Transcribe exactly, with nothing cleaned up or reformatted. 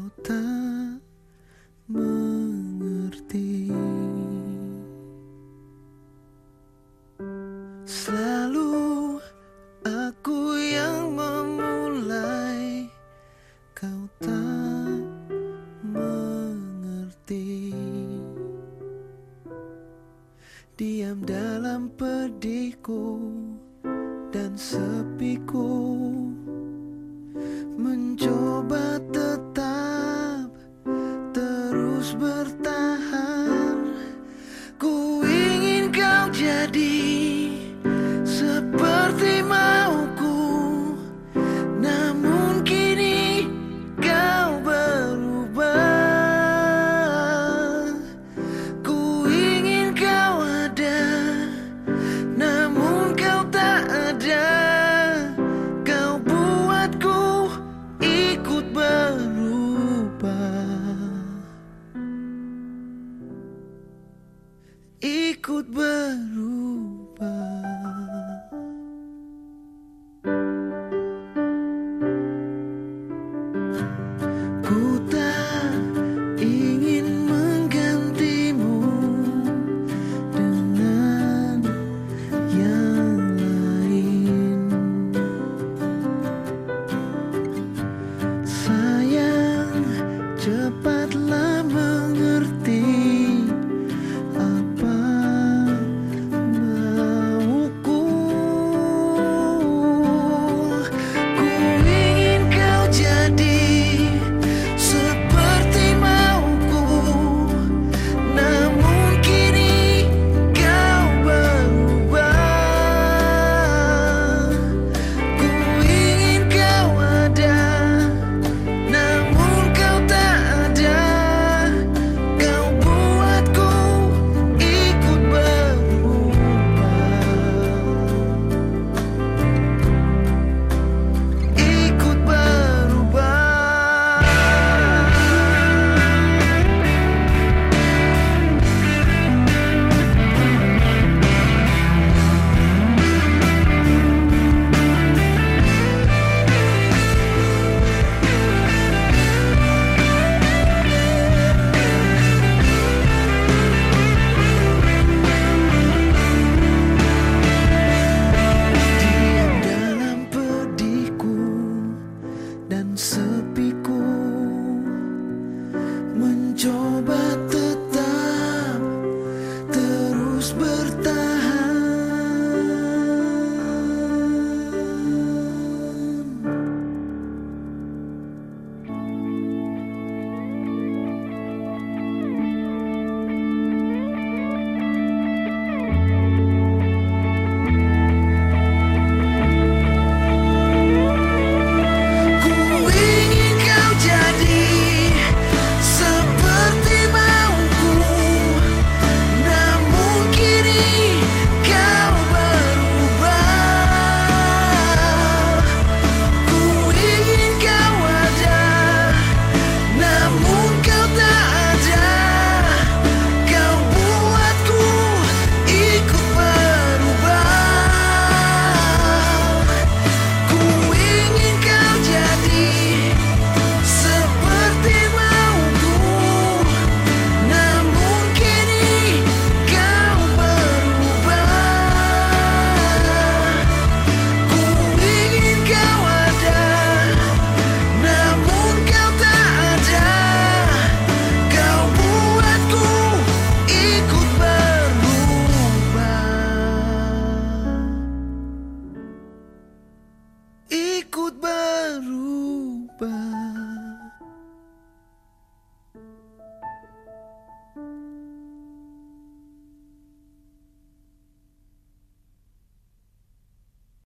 tak mengerti. Selalu aku yang memulai, kau tak mengerti. Diam dalam pedihku dan sepiku, mencoba tetap terus bertahan. Ku ingin kau jadi seperti mauku, namun kini kau berubah. Ku ingin kau ada, namun kau tak ada. Kau buatku ikut berubah, ikut berubah. Ku tak ingin menggantimu dengan yang lain. Sayang, cepat